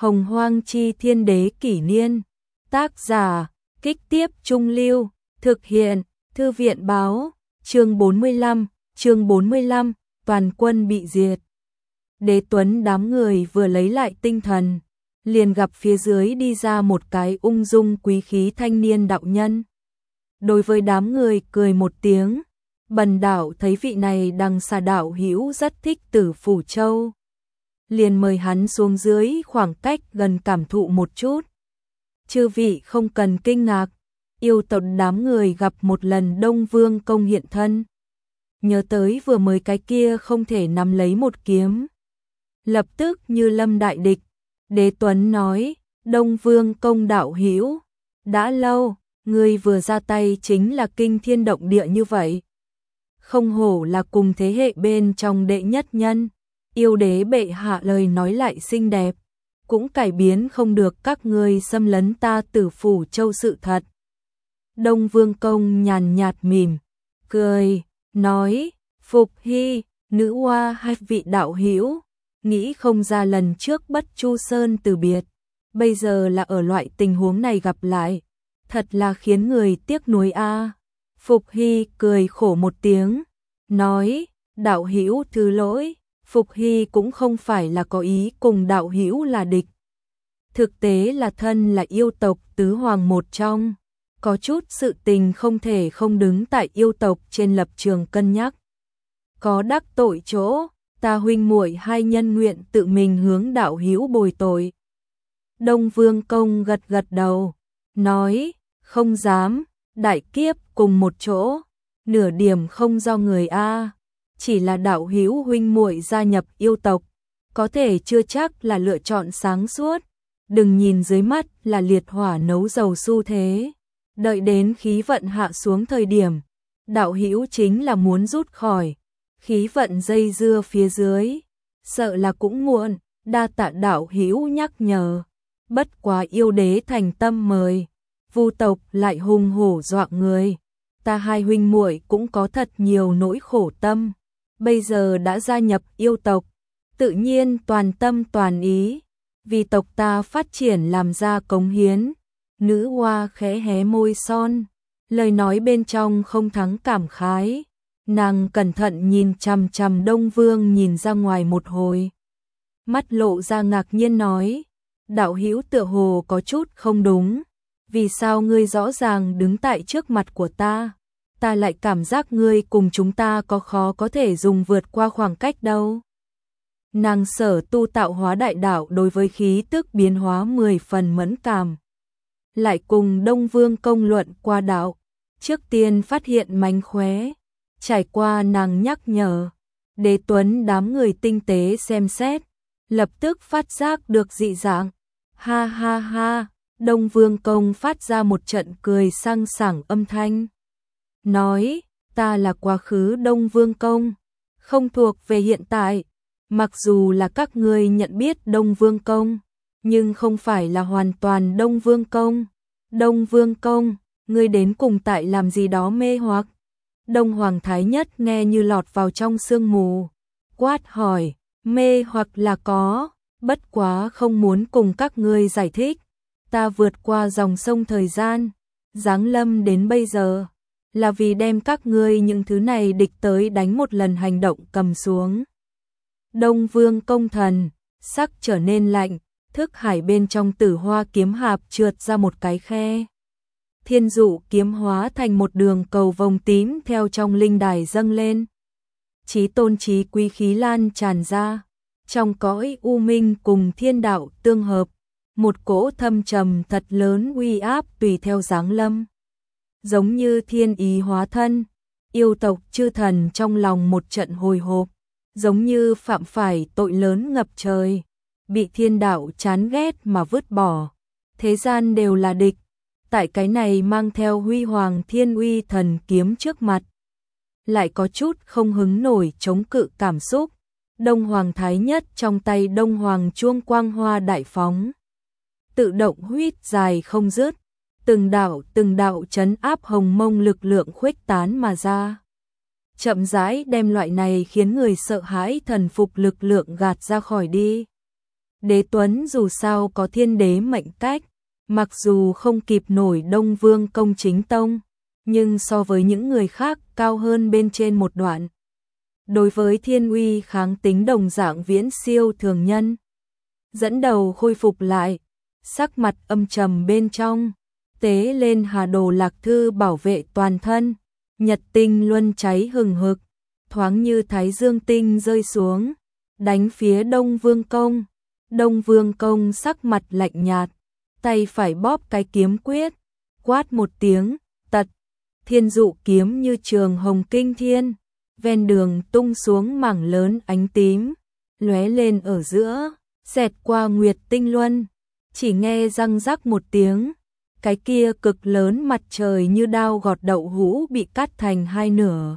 Hồng Hoang Chi Thiên Đế Kỷ Niên. Tác giả, Kích Tiếp Trung Lưu. Thực hiện, Thư viện Báo. Chương 45, toàn quân bị diệt. Đế Tuấn đám người vừa lấy lại tinh thần, liền gặp phía dưới đi ra một cái ung dung quý khí thanh niên đạo nhân. Đối với đám người cười một tiếng, Bần đạo thấy vị này Đằng Xà đạo hữu rất thích Tử Phủ Châu, liền mời hắn xuống dưới khoảng cách gần cảm thụ một chút. Chư vị không cần kinh ngạc, yêu tộc đám người gặp một lần Đông Vương Công hiện thân, nhớ tới vừa mới cái kia không thể nắm lấy một kiếm, lập tức như lâm đại địch. Đế Tuấn nói, Đông Vương Công đạo hữu, đã lâu, ngươi vừa ra tay chính là kinh thiên động địa như vậy. Không hổ là cùng thế hệ bên trong đệ nhất nhân, yêu đế bệ hạ lời nói lại xinh đẹp, cũng cải biến không được các ngươi xâm lấn ta Tử Phủ Châu sự thật. Đông Vương Công nhàn nhạt mỉm, cười, nói, Phục Hy, nữ hoa hai vị đạo hữu, nghĩ không ra lần trước Bất Chu Sơn từ biệt, bây giờ là ở loại tình huống này gặp lại, thật là khiến người tiếc nuối a. Phục Hy cười khổ một tiếng, nói, đạo hữu thứ lỗi, Phục Hy cũng không phải là có ý cùng đạo hữu là địch. Thực tế là thân là yêu tộc tứ hoàng một trong, có chút sự tình không thể không đứng tại yêu tộc trên lập trường cân nhắc. Có đắc tội chỗ, ta huynh muội hai nhân nguyện tự mình hướng đạo hữu bồi tội. Đông Vương Công gật gật đầu, nói, không dám, đại kiếp cùng một chỗ, nửa điểm không do người a, chỉ là đạo hữu huynh muội gia nhập yêu tộc, có thể chưa chắc là lựa chọn sáng suốt, đừng nhìn dưới mắt là liệt hỏa nấu dầu xu thế, đợi đến khí vận hạ xuống thời điểm, đạo hữu chính là muốn rút khỏi, khí vận dây dưa phía dưới, sợ là cũng muộn, đa tạ đạo hữu nhắc nhở. Bất quá yêu đế thành tâm mời, Vu tộc lại hùng hổ dọa người, ta hai huynh muội cũng có thật nhiều nỗi khổ tâm, bây giờ đã gia nhập yêu tộc, tự nhiên toàn tâm toàn ý, vì tộc ta phát triển làm ra cống hiến. Nữ hoa khẽ hé môi son, lời nói bên trong không thắng cảm khái, nàng cẩn thận nhìn chằm chằm Đông Vương nhìn ra ngoài một hồi, mắt lộ ra ngạc nhiên nói, đạo hữu tựa hồ có chút không đúng, vì sao ngươi rõ ràng đứng tại trước mặt của ta lại cảm giác ngươi cùng chúng ta có khó có thể dùng vượt qua khoảng cách đâu. Nàng sở tu tạo hóa đại đạo đối với khí tức biến hóa 10 phần mẫn cảm, lại cùng Đông Vương Công luận qua đạo, trước tiên phát hiện mánh khóe, trải qua nàng nhắc nhở, Đế Tuấn đám người tinh tế xem xét, lập tức phát giác được dị dạng. Ha ha ha, Đông Vương Công phát ra một trận cười sang sảng âm thanh, nói, ta là quá khứ Đông Vương Công, không thuộc về hiện tại, mặc dù là các ngươi nhận biết Đông Vương Công, nhưng không phải là hoàn toàn Đông Vương Công. Đông Vương Công, ngươi đến cùng tại làm gì đó mê hoặc? Đông Hoàng Thái Nhất nghe như lọt vào trong sương mù, quát hỏi, mê hoặc là có, bất quá không muốn cùng các ngươi giải thích, ta vượt qua dòng sông thời gian, giáng lâm đến bây giờ, là vì đem các ngươi những thứ này địch tới đánh một lần hành động cầm xuống. Đông Vương Công thần, sắc trở nên lạnh, thức hải bên trong Tử Hoa kiếm hạp trượt ra một cái khe. Thiên dụ kiếm hóa thành một đường cầu vồng tím theo trong linh đài dâng lên. Chí tôn chí quý khí lan tràn ra, trong cõi u minh cùng thiên đạo tương hợp, một cỗ thâm trầm thật lớn uy áp tùy theo giáng lâm. Giống như thiên ý hóa thân, yêu tộc chư thần trong lòng một trận hồi hộp, giống như phạm phải tội lớn ngập trời, bị thiên đạo chán ghét mà vứt bỏ. Thế gian đều là địch, tại cái này mang theo huy hoàng thiên uy thần kiếm trước mặt, lại có chút không hứng nổi chống cự cảm xúc. Đông Hoàng Thái Nhất trong tay Đông Hoàng chuông quang hoa đại phóng, tự động huýt dài không dứt, từng đạo trấn áp hồng mông lực lượng khuếch tán mà ra, chậm rãi đem loại này khiến người sợ hãi thần phục lực lượng gạt ra khỏi đi. Đế Tuấn dù sao có thiên đế mệnh cách, mặc dù không kịp nổi Đông Vương công chính tông, nhưng so với những người khác cao hơn bên trên một đoạn. Đối với thiên uy kháng tính đồng dạng viễn siêu thường nhân. Dẫn đầu khôi phục lại, sắc mặt âm trầm bên trong, tế lên Hà Đồ Lạc Thư bảo vệ toàn thân, nhật tinh luân cháy hừng hực, thoáng như thái dương tinh rơi xuống, đánh phía Đông Vương công. Đông Vương công sắc mặt lạnh nhạt, tay phải bóp cái kiếm quyết, quát một tiếng, tật, thiên dụ kiếm như trường hồng kinh thiên, ven đường tung xuống mảng lớn ánh tím, lóe lên ở giữa, xẹt qua nguyệt tinh luân, chỉ nghe răng rắc một tiếng, cái kia cực lớn mặt trời như đao gọt đậu hũ bị cắt thành hai nửa,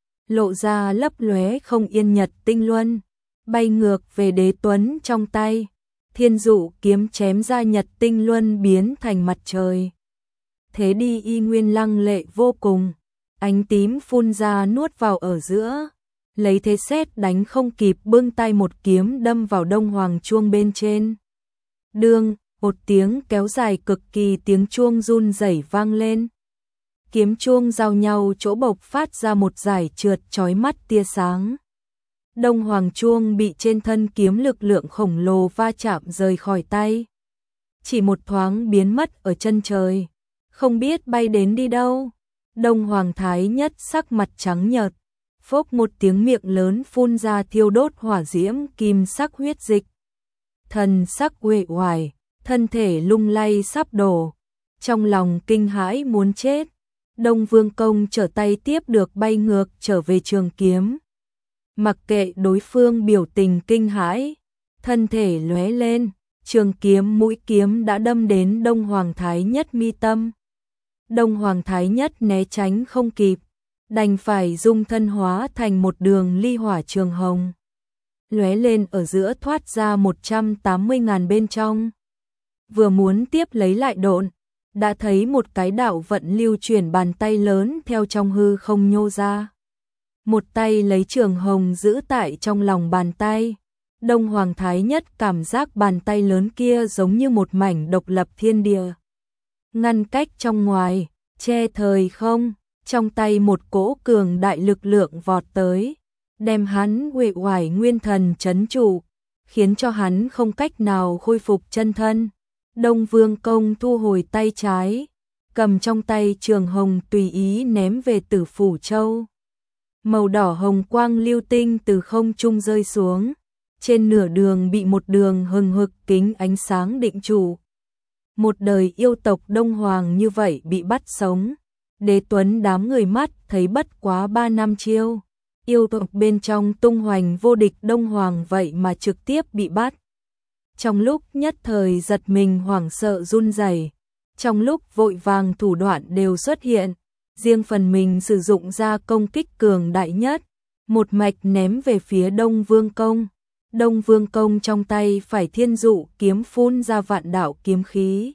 lộ ra lấp lóe không yên nhật tinh luân, bay ngược về Đế Tuấn trong tay. Thiên dụ kiếm chém ra nhật tinh luân biến thành mặt trời. Thế đi y nguyên lăng lệ vô cùng, ánh tím phun ra nuốt vào ở giữa, lấy thế sét đánh không kịp bưng tay một kiếm đâm vào Đông Hoàng chuông bên trên. Đương, một tiếng kéo dài cực kỳ tiếng chuông run rẩy vang lên. Kiếm chuông giao nhau chỗ bộc phát ra một dải trượt chói mắt tia sáng. Đông Hoàng chuông bị trên thân kiếm lực lượng khổng lồ va chạm rời khỏi tay. Chỉ một thoáng biến mất ở chân trời, không biết bay đến đi đâu. Đông Hoàng Thái Nhất sắc mặt trắng nhợt, phốc một tiếng miệng lớn phun ra thiêu đốt hỏa diễm kim sắc huyết dịch. Thần sắc uể oải, thân thể lung lay sắp đổ, trong lòng kinh hãi muốn chết. Đông Vương công trở tay tiếp được bay ngược trở về trường kiếm. Mặc kệ đối phương biểu tình kinh hãi, thân thể lóe lên, trường kiếm mũi kiếm đã đâm đến Đông Hoàng Thái Nhất mi tâm. Đông Hoàng Thái Nhất né tránh không kịp, đành phải dung thân hóa thành một đường ly hỏa trường hồng. Lóe lên ở giữa thoát ra 180.000 bên trong. Vừa muốn tiếp lấy lại độn, đã thấy một cái đạo vận lưu chuyển bàn tay lớn theo trong hư không nhô ra. Một tay lấy trường hồng giữ tại trong lòng bàn tay. Đông Hoàng Thái Nhất cảm giác bàn tay lớn kia giống như một mảnh độc lập thiên địa. Ngăn cách trong ngoài, che thời không, trong tay một cỗ cường đại lực lượng vọt tới, đem hắn uể oải nguyên thần trấn trụ, khiến cho hắn không cách nào khôi phục chân thân. Đông Vương công thu hồi tay trái, cầm trong tay trường hồng tùy ý ném về Tử Phủ Châu. Màu đỏ hồng quang lưu tinh từ không trung rơi xuống, trên nửa đường bị một đường hừng hực kính ánh sáng định trụ. Một đời yêu tộc Đông Hoàng như vậy bị bắt sống. Đế Tuấn đám người mắt thấy bất quá 3 năm chiêu, yêu tộc bên trong tung hoành vô địch Đông Hoàng vậy mà trực tiếp bị bắt. Trong lúc nhất thời giật mình hoảng sợ run rẩy, trong lúc vội vàng thủ đoạn đều xuất hiện, riêng phần mình sử dụng ra công kích cường đại nhất, một mạch ném về phía Đông Vương công. Đông Vương công trong tay phải thiên dụ kiếm phun ra vạn đạo kiếm khí,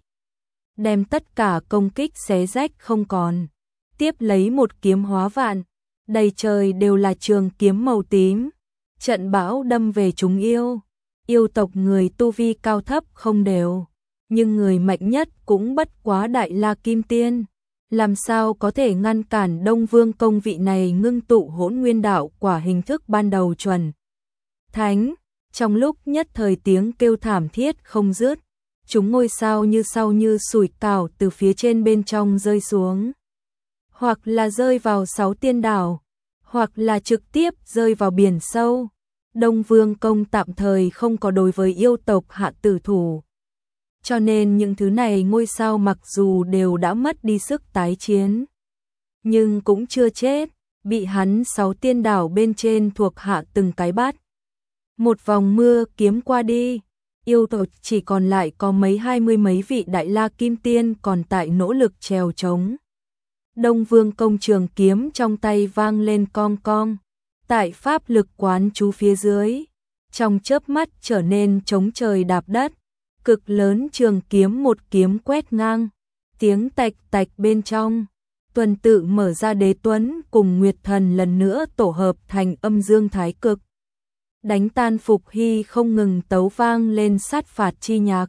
đem tất cả công kích xé rách không còn. Tiếp lấy một kiếm hóa vạn, đầy trời đều là trường kiếm màu tím, trận bão đâm về chúng yêu. Yêu tộc người tu vi cao thấp không đều, nhưng người mạnh nhất cũng bất quá Đại La Kim Tiên, làm sao có thể ngăn cản Đông Vương công vị này ngưng tụ hỗn nguyên đạo quả hình thức ban đầu chuẩn thánh. Trong lúc nhất thời tiếng kêu thảm thiết không dứt, chúng ngôi sao như sau như sủi cảo từ phía trên bên trong rơi xuống, hoặc là rơi vào 6 tiên đảo, hoặc là trực tiếp rơi vào biển sâu. Đông Vương công tạm thời không có đối với yêu tộc hạ tử thủ, cho nên những thứ này ngôi sao mặc dù đều đã mất đi sức tái chiến, nhưng cũng chưa chết, bị hắn 6 tiên đảo bên trên thuộc hạ từng cái bắt. Một vòng mưa kiếm qua đi, yêu tộc chỉ còn lại có mấy 20 mấy vị Đại La Kim Tiên còn tại nỗ lực trèo trống. Đông Vương công trường kiếm trong tay vang lên cong cong, tại pháp lực quán chú phía dưới, trong chớp mắt trở nên chống trời đạp đất, cực lớn trường kiếm một kiếm quét ngang, tiếng tạch tạch bên trong, tuần tự mở ra. Đế Tuấn cùng Nguyệt Thần lần nữa tổ hợp thành âm dương thái cực. đánh tan Phục Hy không ngừng tấu vang lên sát phạt chi nhạc.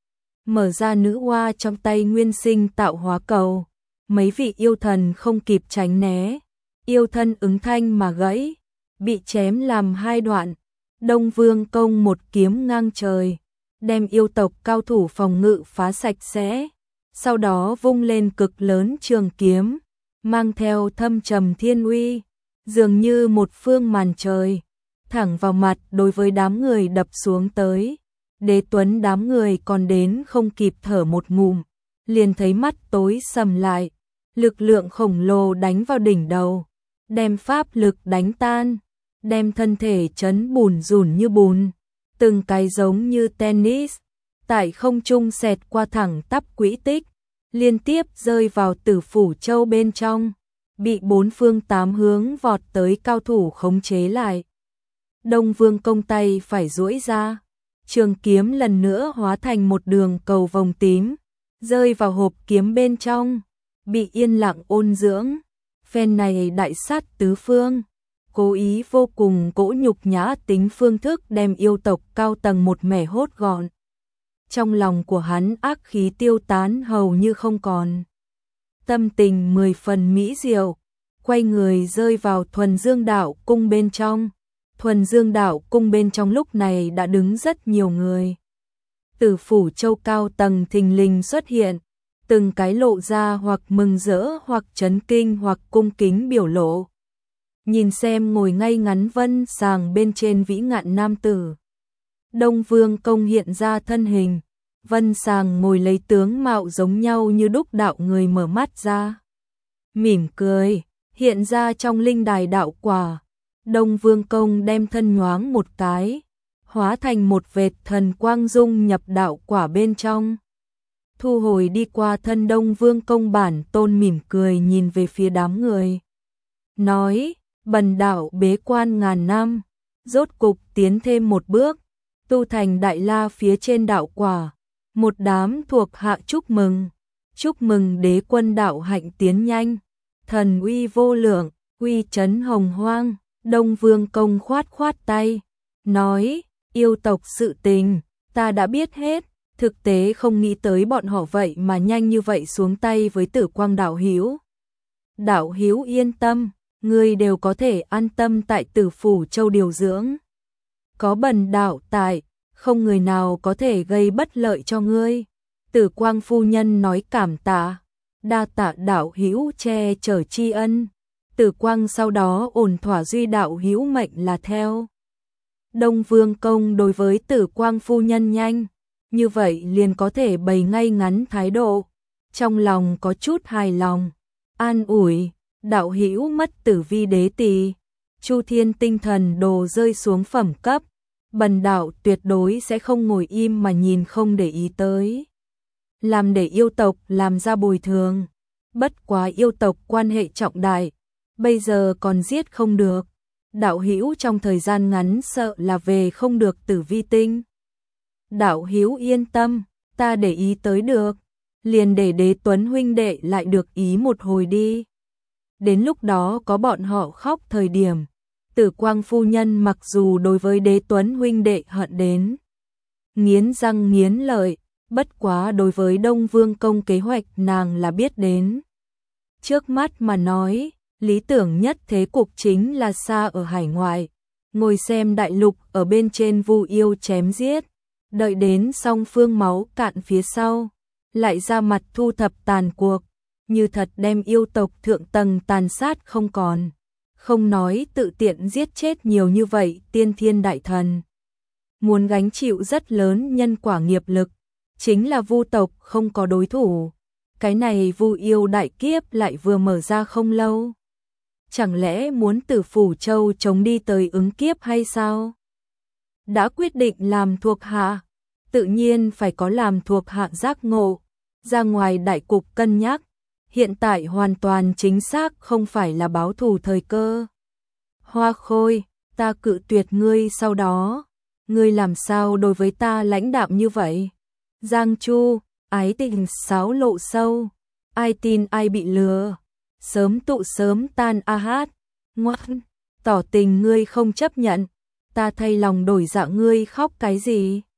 Mở ra nữ hoa trong tay nguyên sinh tạo hóa cầu, mấy vị yêu thần không kịp tránh né, yêu thân ứng thanh mà gãy, bị chém làm hai đoạn. Đông Vương Công một kiếm ngang trời, đem yêu tộc cao thủ phòng ngự phá sạch sẽ, sau đó vung lên cực lớn trường kiếm, mang theo thâm trầm thiên uy, dường như một phương màn trời, thẳng vào mặt đối với đám người đập xuống tới. Đế Tuấn đám người còn đến không kịp thở một ngụm, liền thấy mắt tối sầm lại, lực lượng khổng lồ đánh vào đỉnh đầu, đem pháp lực đánh tan, đem thân thể chấn bùn rủn như bùn, từng cái giống như tennis, tại không trung xẹt qua thẳng tắp quỹ tích, liên tiếp rơi vào Tử Phủ Châu bên trong, bị bốn phương tám hướng vọt tới cao thủ khống chế lại. Đông Vương Công tay phải duỗi ra, trường kiếm lần nữa hóa thành một đường cầu vòng tím, rơi vào hộp kiếm bên trong, bị yên lặng ôn dưỡng. Phen này đại sát tứ phương, cố ý vô cùng cỗ nhục nhã tính phương thức đem yêu tộc cao tầng một mẻ hốt gọn. Trong lòng của hắn ác khí tiêu tán hầu như không còn. Tâm tình 10 phần mỹ diệu, quay người rơi vào Thuần Dương Đạo Cung bên trong. Thuần Dương Đạo Cung bên trong lúc này đã đứng rất nhiều người. Tử Phủ Châu cao tầng thình lình xuất hiện, từng cái lộ ra hoặc mừng rỡ hoặc chấn kinh hoặc cung kính biểu lộ. Nhìn xem ngồi ngay ngắn Vân Sàng bên trên vĩ ngạn nam tử. Đông Vương Công hiện ra thân hình, Vân Sàng ngồi lấy tướng mạo giống nhau như đúc đạo người mở mắt ra. Mỉm cười, hiện ra trong linh đài đạo quả. Đông Vương Công đem thân nhoáng một cái, hóa thành một vệt thần quang dung nhập đạo quả bên trong. Thu hồi đi qua thân Đông Vương Công bản tôn mỉm cười nhìn về phía đám người. Nói, bần đạo bế quan ngàn năm, rốt cục tiến thêm một bước, tu thành đại la phía trên đạo quả. Một đám thuộc hạ chúc mừng đế quân đạo hạnh tiến nhanh, thần uy vô lượng, uy chấn hồng hoang. Đông Vương Công khoát khoát tay, nói, yêu tộc sự tình, ta đã biết hết, thực tế không nghĩ tới bọn họ vậy mà nhanh như vậy xuống tay với Tử Quang đạo hữu. Đạo hữu yên tâm, ngươi đều có thể an tâm tại Tử Phủ Châu điều dưỡng. Có bần đạo tại, không người nào có thể gây bất lợi cho ngươi. Tử Quang phu nhân nói cảm tạ, đa tạ đạo hữu che chở tri ân. Tử Quang sau đó ổn thỏa duy đạo hữu mệnh là theo. Đông Vương Công đối với Tử Quang phu nhân nhanh, như vậy liền có thể bày ngay ngắn thái độ, trong lòng có chút hài lòng, an ủi, đạo hữu mất tử vi đế tỳ, Chu Thiên tinh thần đồ rơi xuống phẩm cấp, bần đạo tuyệt đối sẽ không ngồi im mà nhìn không để ý tới. Làm để yêu tộc làm ra bồi thường, bất quá yêu tộc quan hệ trọng đại, bây giờ còn giết không được, đạo hữu trong thời gian ngắn sợ là về không được Tử Vi tinh. Đạo hữu yên tâm, ta để ý tới được, liền để Đế Tuấn huynh đệ lại được ý một hồi đi. Đến lúc đó có bọn họ khóc thời điểm, Tử Quang phu nhân mặc dù đối với Đế Tuấn huynh đệ hận đến nghiến răng nghiến lợi, bất quá đối với Đông Vương Công kế hoạch nàng là biết đến. Trước mắt mà nói, lý tưởng nhất thế cục chính là xa ở hải ngoại, ngồi xem đại lục ở bên trên vu yêu chém giết, đợi đến song phương máu cạn phía sau, lại ra mặt thu thập tàn cuộc, như thật đem yêu tộc thượng tầng tàn sát không còn, không nói tự tiện giết chết nhiều như vậy tiên thiên đại thần. Muốn gánh chịu rất lớn nhân quả nghiệp lực, chính là vu tộc không có đối thủ, cái này vu yêu đại kiếp lại vừa mở ra không lâu. Chẳng lẽ muốn Tử Phủ Châu chống đi tới ứng kiếp hay sao? Đã quyết định làm thuộc hạ, tự nhiên phải có làm thuộc hạ giác ngộ, ra ngoài đại cục cân nhắc, hiện tại hoàn toàn chính xác không phải là báo thù thời cơ. Hoa Khôi, ta cự tuyệt ngươi sau đó, ngươi làm sao đối với ta lãnh đạm như vậy? Giang Chu, ái tình xáo lộ sâu, ai tin ai bị lừa, sớm tụ sớm tan a hát, ngoan, tỏ tình ngươi không chấp nhận, ta thay lòng đổi dạ ngươi khóc cái gì?